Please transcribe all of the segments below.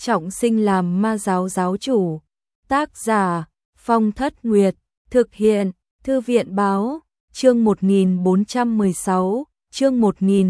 trọng sinh làm ma giáo giáo chủ. Tác giả Phong Thất Nguyệt, thực hiện Thư viện Báo, chương 1416, chương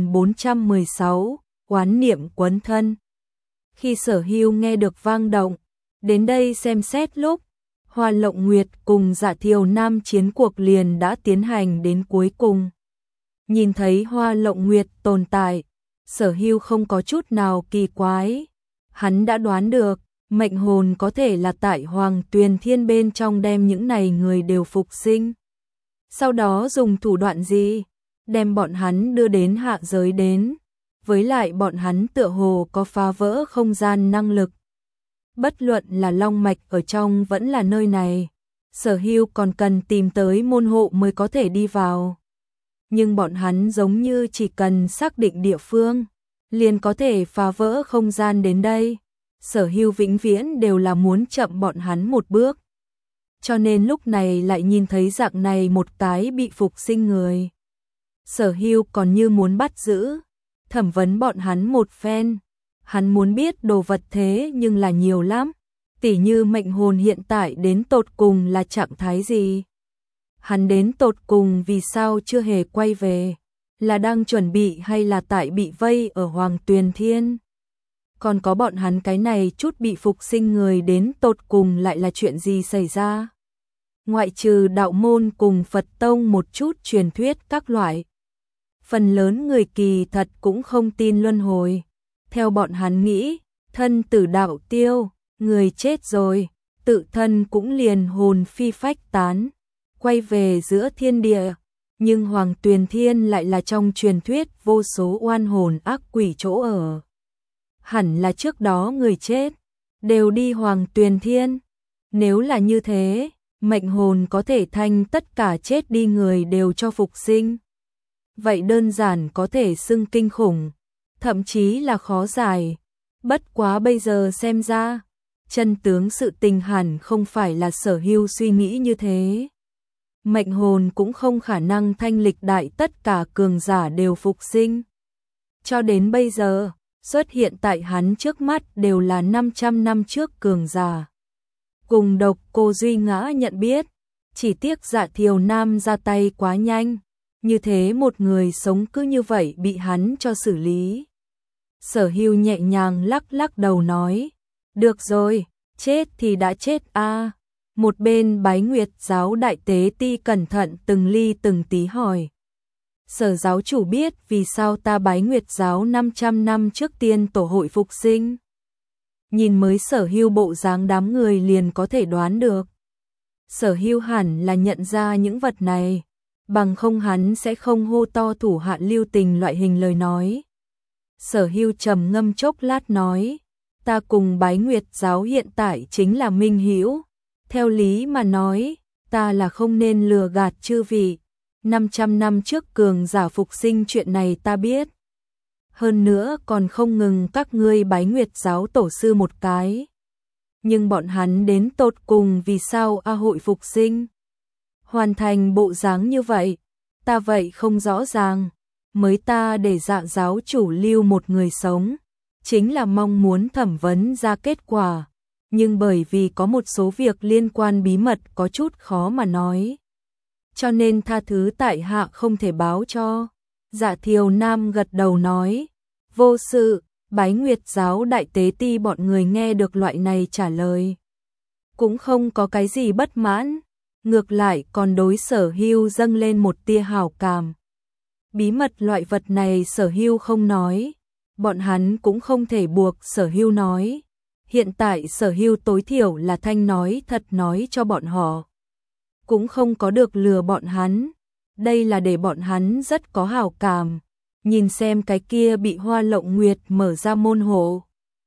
1416, oán niệm quấn thân. Khi Sở Hưu nghe được vang động, đến đây xem xét lúc, Hoa Lộng Nguyệt cùng Dạ Thiều Nam chiến cuộc liền đã tiến hành đến cuối cùng. Nhìn thấy Hoa Lộng Nguyệt tồn tại, Sở Hưu không có chút nào kỳ quái. Hắn đã đoán được, mệnh hồn có thể là tại Hoàng Tuyền Thiên bên trong đem những này người đều phục sinh. Sau đó dùng thủ đoạn gì? Đem bọn hắn đưa đến hạ giới đến. Với lại bọn hắn tựa hồ có phá vỡ không gian năng lực. Bất luận là long mạch ở trong vẫn là nơi này, Sở Hưu còn cần tìm tới môn hộ mới có thể đi vào. Nhưng bọn hắn giống như chỉ cần xác định địa phương, liền có thể phá vỡ không gian đến đây. Sở Hưu vĩnh viễn đều là muốn chậm bọn hắn một bước. Cho nên lúc này lại nhìn thấy dạng này một cái bị phục sinh người. Sở Hưu còn như muốn bắt giữ, thẩm vấn bọn hắn một phen. Hắn muốn biết đồ vật thế nhưng là nhiều lắm, tỉ như mệnh hồn hiện tại đến tột cùng là trạng thái gì. Hắn đến tột cùng vì sao chưa hề quay về, là đang chuẩn bị hay là tại bị vây ở Hoàng Tuyền Thiên. Còn có bọn hắn cái này chút bị phục sinh người đến tột cùng lại là chuyện gì xảy ra. Ngoại trừ đạo môn cùng Phật tông một chút truyền thuyết các loại, phần lớn người kỳ thật cũng không tin luân hồi. Theo bọn hắn nghĩ, thân tử đạo tiêu, người chết rồi, tự thân cũng liền hồn phi phách tán, quay về giữa thiên địa. Nhưng Hoàng Tuyền Thiên lại là trong truyền thuyết vô số oan hồn ác quỷ chỗ ở. Hẳn là trước đó người chết đều đi Hoàng Tuyền Thiên. Nếu là như thế, mệnh hồn có thể thanh tất cả chết đi người đều cho phục sinh. Vậy đơn giản có thể xưng kinh khủng, thậm chí là khó giải. Bất quá bây giờ xem ra, chân tướng sự tình hẳn không phải là Sở Hưu suy nghĩ như thế. Mệnh hồn cũng không khả năng thanh lịch đại tất cả cường giả đều phục sinh. Cho đến bây giờ, xuất hiện tại hắn trước mắt đều là 500 năm trước cường giả. Cùng Độc Cô Duy Ngã nhận biết, chỉ tiếc Dạ Thiều Nam ra tay quá nhanh, như thế một người sống cứ như vậy bị hắn cho xử lý. Sở Hưu nhẹ nhàng lắc lắc đầu nói, được rồi, chết thì đã chết a. Một bên Bái Nguyệt giáo đại tế ti cẩn thận từng ly từng tí hỏi. Sở giáo chủ biết vì sao ta Bái Nguyệt giáo 500 năm trước tiên tổ hội phục sinh. Nhìn mới Sở Hưu bộ dáng đám người liền có thể đoán được. Sở Hưu hẳn là nhận ra những vật này, bằng không hắn sẽ không hô to thủ hạ lưu tình loại hình lời nói. Sở Hưu trầm ngâm chốc lát nói, ta cùng Bái Nguyệt giáo hiện tại chính là minh hữu. Theo lý mà nói, ta là không nên lừa gạt chư vị. 500 năm trước cường giả phục sinh chuyện này ta biết. Hơn nữa còn không ngừng các ngươi Bái Nguyệt giáo tổ sư một cái. Nhưng bọn hắn đến tột cùng vì sao hội phục sinh? Hoàn thành bộ dáng như vậy, ta vậy không rõ ràng. Mới ta để Dạ giáo chủ lưu một người sống, chính là mong muốn thẩm vấn ra kết quả. Nhưng bởi vì có một số việc liên quan bí mật có chút khó mà nói, cho nên tha thứ tại hạ không thể báo cho. Dạ Thiều Nam gật đầu nói, vô sự. Bái Nguyệt giáo đại tế ti bọn người nghe được loại này trả lời, cũng không có cái gì bất mãn, ngược lại còn đối Sở Hưu dâng lên một tia hảo cảm. Bí mật loại vật này Sở Hưu không nói, bọn hắn cũng không thể buộc Sở Hưu nói. Hiện tại Sở Hưu tối thiểu là thanh nói thật nói cho bọn họ, cũng không có được lừa bọn hắn. Đây là để bọn hắn rất có hảo cảm. Nhìn xem cái kia bị Hoa Lộng Nguyệt mở ra môn hộ.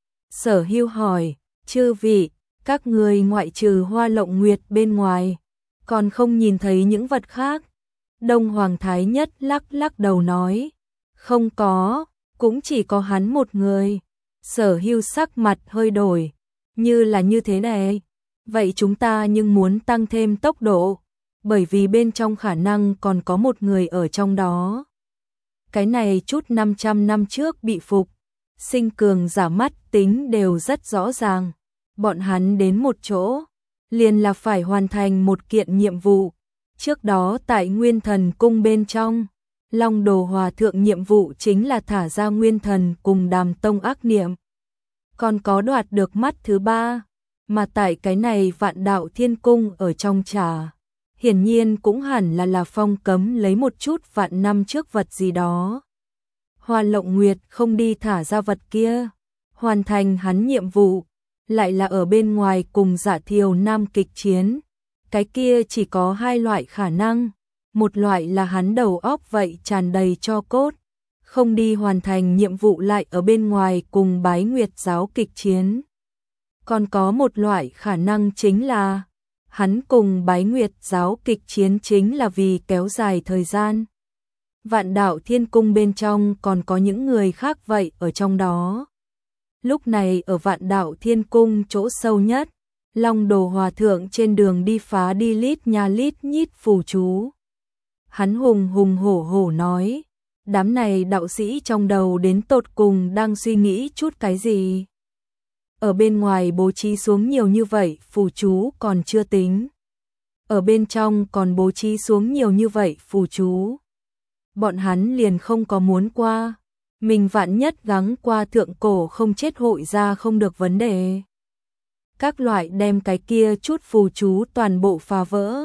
Sở Hưu hỏi, chư vị, các người ngoại trừ Hoa Lộng Nguyệt bên ngoài, còn không nhìn thấy những vật khác? Đông Hoàng Thái Nhất lắc lắc đầu nói, không có, cũng chỉ có hắn một người. Sở Hưu sắc mặt hơi đổi, như là như thế này. Vậy chúng ta nhưng muốn tăng thêm tốc độ, bởi vì bên trong khả năng còn có một người ở trong đó. Cái này chút 500 năm trước bị phục sinh cường giả mắt tính đều rất rõ ràng. Bọn hắn đến một chỗ, liền là phải hoàn thành một kiện nhiệm vụ. Trước đó tại Nguyên Thần Cung bên trong, Long Đồ Hòa Thượng nhiệm vụ chính là thả ra Nguyên Thần cùng Đàm Tông ác niệm. Còn có đoạt được mắt thứ ba, mà tại cái này Vạn Đạo Thiên Cung ở trong trà. Hiển nhiên cũng hẳn là phong cấm lấy một chút vạn năm trước vật gì đó. Hoa Lộng Nguyệt không đi thả ra vật kia, hoàn thành hắn nhiệm vụ, lại là ở bên ngoài cùng Dạ Thiều Nam kịch chiến. Cái kia chỉ có hai loại khả năng, một loại là hắn đầu óc vậy tràn đầy tro cốt, không đi hoàn thành nhiệm vụ lại ở bên ngoài cùng Bái Nguyệt giáo kịch chiến. Còn có một loại khả năng chính là hắn cùng Bái Nguyệt giáo kịch chiến chính là vì kéo dài thời gian. Vạn Đạo Thiên Cung bên trong còn có những người khác vậy ở trong đó. Lúc này ở Vạn Đạo Thiên Cung chỗ sâu nhất, Long Đồ Hòa Thượng trên đường đi phá đi lít nha lít nhít phù chú. Hắn hùng hùng hổ hổ nói, đám này đạo sĩ trong đầu đến tột cùng đang suy nghĩ chút cái gì? Ở bên ngoài bố trí xuống nhiều như vậy phù chú còn chưa tính. Ở bên trong còn bố trí xuống nhiều như vậy phù chú. Bọn hắn liền không có muốn qua. Mình vạn nhất gắng qua thượng cổ không chết hội ra không được vấn đề. Các loại đem cái kia chút phù chú toàn bộ phá vỡ.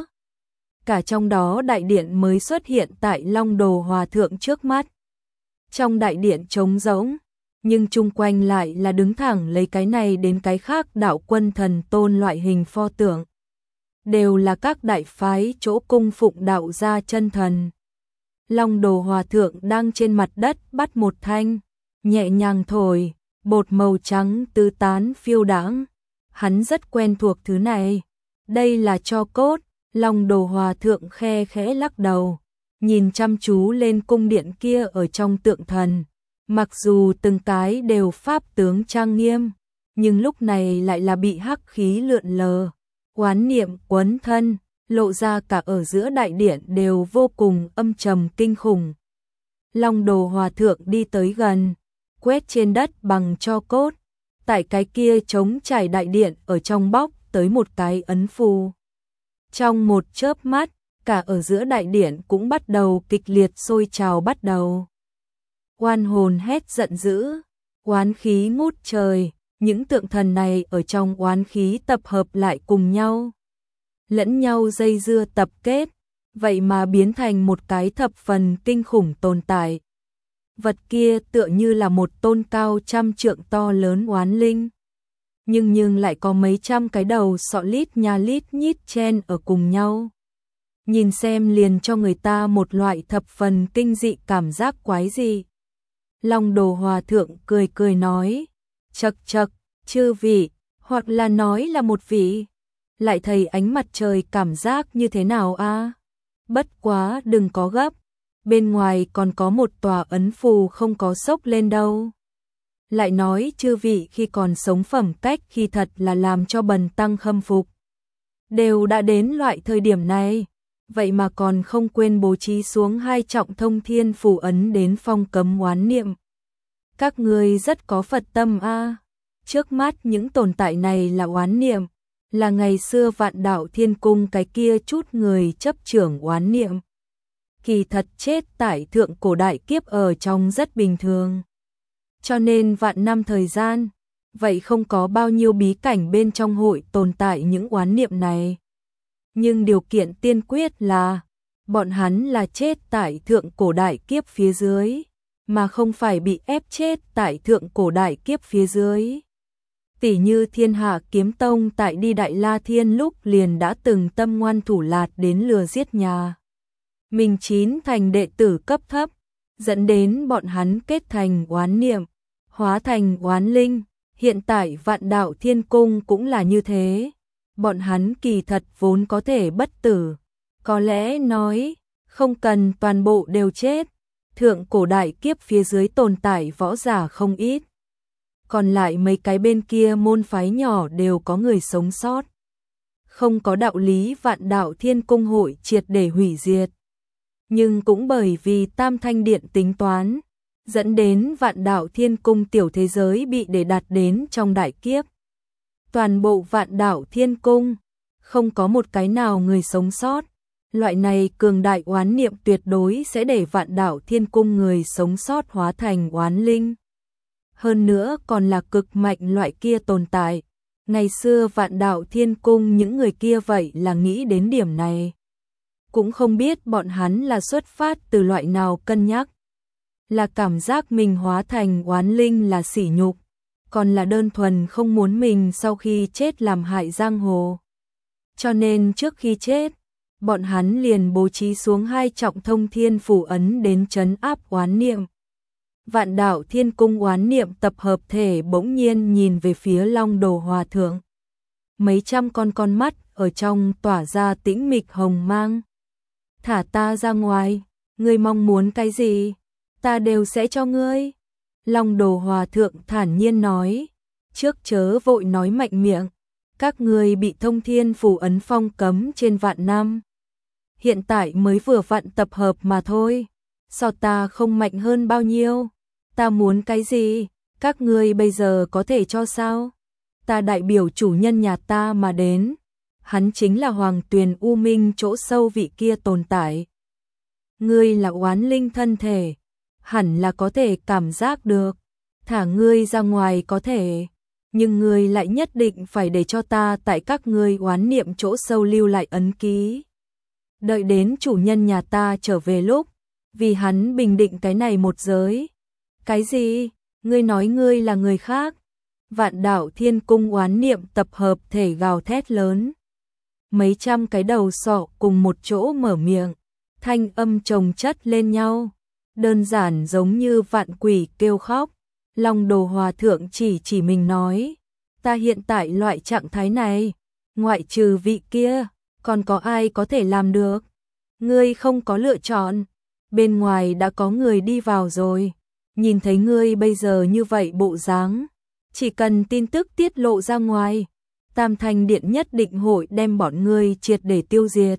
Cả trong đó đại điện mới xuất hiện tại Long Đồ Hòa Thượng trước mắt. Trong đại điện trống rỗng, nhưng chung quanh lại là đứng thẳng lấy cái này đến cái khác đạo quân thần tôn loại hình pho tượng. Đều là các đại phái chỗ cung phụng đạo gia chân thần. Long Đồ Hòa Thượng đang trên mặt đất bắt một thanh, nhẹ nhàng thổi, bột màu trắng tứ tán phiêu đãng. Hắn rất quen thuộc thứ này. Đây là tro cốt. Long Đồ Hòa Thượng khe khẽ lắc đầu, nhìn chăm chú lên cung điện kia ở trong tượng thần. Mặc dù từng cái đều pháp tướng trang nghiêm, nhưng lúc này lại là bị hắc khí lượn lờ, oán niệm quấn thân, lộ ra cả ở giữa đại điện đều vô cùng âm trầm kinh khủng. Long Đồ Hòa Thượng đi tới gần, quét trên đất bằng tro cốt, tại cái kia trống trải đại điện ở trong bóc tới một cái ấn phù. Trong một chớp mắt, cả ở giữa đại điện cũng bắt đầu kịch liệt sôi trào bắt đầu. Oan hồn hét giận dữ, oán khí ngút trời, những tượng thần này ở trong oán khí tập hợp lại cùng nhau. Lẫn nhau dây dưa tập kết, vậy mà biến thành một cái thập phần kinh khủng tồn tại. Vật kia tựa như là một tôn cao trăm trượng to lớn oán linh. Nhưng lại có mấy trăm cái đầu sọ lít nha lít nhít chen ở cùng nhau. Nhìn xem liền cho người ta một loại thập phần kinh dị cảm giác quái dị. Long Đồ Hòa Thượng cười cười nói, chậc chậc, chư vị, hoặc là nói là một vị. Lại thấy ánh mặt trời cảm giác như thế nào a? Bất quá đừng có gấp, bên ngoài còn có một tòa ấn phù không có sốc lên đâu. Lại nói chư vị khi còn sống phẩm cách khi thật là làm cho bần tăng khâm phục. Đều đã đến loại thời điểm này, vậy mà còn không quên bố trí xuống 2 trọng thông thiên phù ấn đến phong cấm oán niệm. Các ngươi rất có Phật tâm a. Trước mắt những tồn tại này là oán niệm, là ngày xưa Vạn Đạo Thiên Cung cái kia chút người chấp trưởng oán niệm. Kỳ thật chết tại thượng cổ đại kiếp ở trong rất bình thường. Cho nên vạn năm thời gian, vậy không có bao nhiêu bí cảnh bên trong hội tồn tại những oán niệm này. Nhưng điều kiện tiên quyết là, bọn hắn là chết tại thượng cổ đại kiếp phía dưới, mà không phải bị ép chết tại thượng cổ đại kiếp phía dưới. Tỷ như Thiên Hạ Kiếm Tông tại đi Đại La Thiên lúc liền đã từng tâm ngoan thủ lạt đến lừa giết nhà mình 9 thành đệ tử cấp thấp, dẫn đến bọn hắn kết thành oán niệm, hóa thành oán linh. Hiện tại Vạn Đạo Thiên Cung cũng là như thế. Bọn hắn kỳ thật vốn có thể bất tử. Có lẽ nói, không cần toàn bộ đều chết. Thượng cổ đại kiếp phía dưới tồn tại võ giả không ít. Còn lại mấy cái bên kia môn phái nhỏ đều có người sống sót. Không có đạo lý Vạn Đạo Thiên Cung hội triệt để hủy diệt. Nhưng cũng bởi vì Tam Thanh Điện tính toán, dẫn đến Vạn Đạo Thiên Cung tiểu thế giới bị để đặt đến trong đại kiếp. Toàn bộ Vạn Đạo Thiên Cung, không có một cái nào người sống sót. Loại này cường đại oán niệm tuyệt đối sẽ để Vạn Đạo Thiên Cung người sống sót hóa thành oán linh. Hơn nữa còn là cực mạnh loại kia tồn tại. Ngày xưa Vạn Đạo Thiên Cung những người kia vậy là nghĩ đến điểm này. Cũng không biết bọn hắn là xuất phát từ loại nào cân nhắc. Là cảm giác mình hóa thành oán linh là sỉ nhục, còn là đơn thuần không muốn mình sau khi chết làm hại giang hồ. Cho nên trước khi chết, bọn hắn liền bố trí xuống 2 trọng thông thiên phù ấn đến trấn áp oán niệm. Vạn Đạo Thiên Cung oán niệm tập hợp thể bỗng nhiên nhìn về phía Long Đồ Hòa Thượng. Mấy trăm con mắt ở trong tỏa ra tĩnh mịch hồng mang. Thả ta ra ngoài, ngươi mong muốn cái gì, ta đều sẽ cho ngươi. Long Đồ Hòa Thượng thản nhiên nói, trước chớ vội nói mạnh miệng, các ngươi bị thông thiên phù ấn phong cấm trên vạn năm. Hiện tại mới vừa vặn tập hợp mà thôi, sao ta không mạnh hơn bao nhiêu, ta muốn cái gì, các ngươi bây giờ có thể cho sao? Ta đại biểu chủ nhân nhà ta mà đến, hắn chính là Hoàng Tuyền U Minh chỗ sâu vị kia tồn tại. Ngươi là oán linh thân thể, hẳn là có thể cảm giác được, thả ngươi ra ngoài có thể, nhưng ngươi lại nhất định phải để cho ta tại các ngươi oán niệm chỗ sâu lưu lại ấn ký. Đợi đến chủ nhân nhà ta trở về lúc, vì hắn bình định cái này một giới. Cái gì? Ngươi nói ngươi là người khác? Vạn Đạo Thiên Cung oán niệm tập hợp thể gào thét lớn. Mấy trăm cái đầu sọ cùng một chỗ mở miệng, thanh âm chồng chất lên nhau, đơn giản giống như vạn quỷ kêu khóc. Long Đồ Hòa Thượng chỉ mình nói, ta hiện tại loại trạng thái này, ngoại trừ vị kia, còn có ai có thể làm được? Ngươi không có lựa chọn, bên ngoài đã có người đi vào rồi, nhìn thấy ngươi bây giờ như vậy bộ dáng, chỉ cần tin tức tiết lộ ra ngoài, Tam Thanh Điện nhất định hội đem bọn ngươi triệt để tiêu diệt.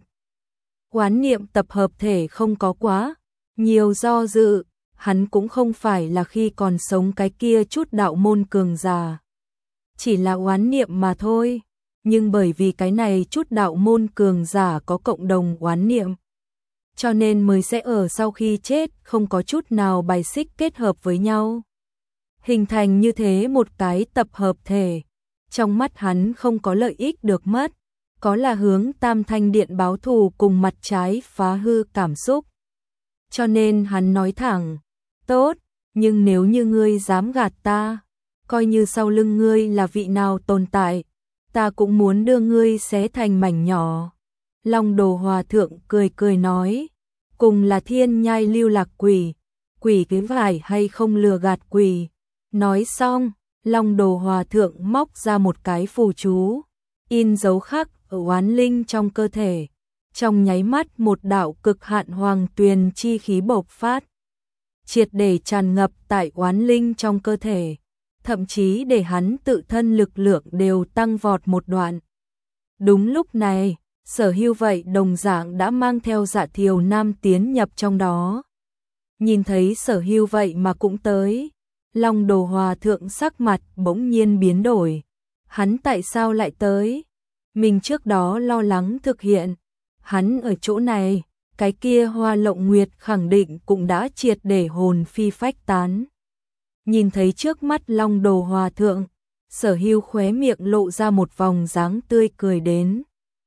Oán niệm tập hợp thể không có quá nhiều do dự, hắn cũng không phải là khi còn sống cái kia chút đạo môn cường giả. Chỉ là oán niệm mà thôi, nhưng bởi vì cái này chút đạo môn cường giả có cộng đồng oán niệm, cho nên mới sẽ ở sau khi chết không có chút nào bài xích kết hợp với nhau. Hình thành như thế một cái tập hợp thể, trong mắt hắn không có lợi ích được mất, có là hướng Tam Thanh Điện báo thù cùng mặt trái phá hư cảm xúc. Cho nên hắn nói thẳng, tốt, nhưng nếu như ngươi dám gạt ta, coi như sau lưng ngươi là vị nào tồn tại, ta cũng muốn đưa ngươi xé thành mảnh nhỏ. Long Đồ Hòa Thượng cười nói, cùng là thiên nhai lưu lạc quỷ, quỷ cái vải hay không lừa gạt quỷ. Nói xong, Long Đồ Hòa Thượng móc ra một cái phù chú, in dấu khắc ở oán linh trong cơ thể. Trong nháy mắt một đạo cực hạn hoàng tuyền chi khí bộc phát, triệt để tràn ngập tại oán linh trong cơ thể, thậm chí để hắn tự thân lực lượng đều tăng vọt một đoạn. Đúng lúc này, Sở Hưu vậy đồng dạng đã mang theo Dạ Thiều Nam tiến nhập trong đó. Nhìn thấy Sở Hưu vậy mà cũng tới, Long Đồ Hòa Thượng sắc mặt bỗng nhiên biến đổi. Hắn tại sao lại tới? Mình trước đó lo lắng thực hiện. Hắn ở chỗ này, cái kia Hoa Lộng Nguyệt khẳng định cũng đã triệt để hồn phi phách tán. Nhìn thấy trước mắt Long Đồ Hòa Thượng, Sở Hưu khóe miệng lộ ra một vòng dáng tươi cười đến.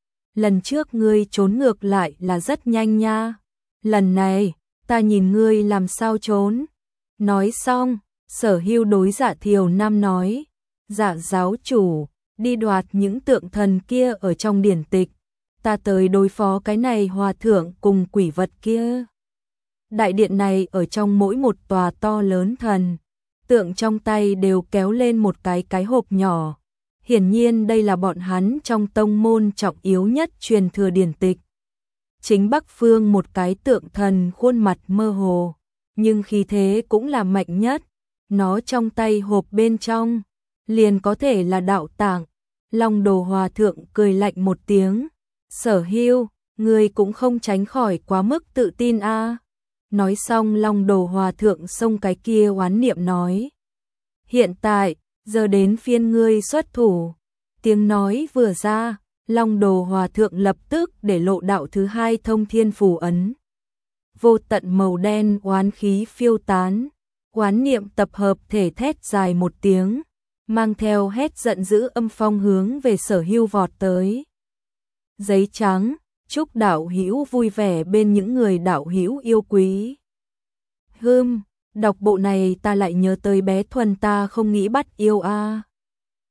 Lần trước ngươi trốn ngược lại là rất nhanh nha. Lần này, ta nhìn ngươi làm sao trốn. Nói xong, Sở Hưu đối Dạ Thiều Nam nói, Dạ giáo chủ, đi đoạt những tượng thần kia ở trong điển tịch. Ta tới đối phó cái này hòa thượng cùng quỷ vật kia. Đại điện này ở trong mỗi một tòa to lớn thần, tượng trong tay đều kéo lên một cái hộp nhỏ. Hiển nhiên đây là bọn hắn trong tông môn trọng yếu nhất truyền thừa điển tịch. Chính Bắc Phương một cái tượng thần khuôn mặt mơ hồ, nhưng khí thế cũng là mạnh nhất. Nó trong tay hộp bên trong, liền có thể là đạo tạng. Long Đồ Hòa Thượng cười lạnh một tiếng. Sở Hưu, ngươi cũng không tránh khỏi quá mức tự tin a. Nói xong Long Đồ Hòa Thượng xông cái kia oán niệm nói. Hiện tại, giờ đến phiên ngươi xuất thủ. Tiếng nói vừa ra, Long Đồ Hòa Thượng lập tức để lộ đạo thứ hai thông thiên phù ấn. Vô tận màu đen oán khí phiêu tán, oán niệm tập hợp thể thét dài một tiếng, mang theo hét giận dữ âm phong hướng về Sở Hưu vọt tới. Giấy trắng, chúc đạo hữu vui vẻ bên những người đạo hữu yêu quý. Đọc bộ này ta lại nhớ tới bé Thuần ta không nghĩ bắt yêu a.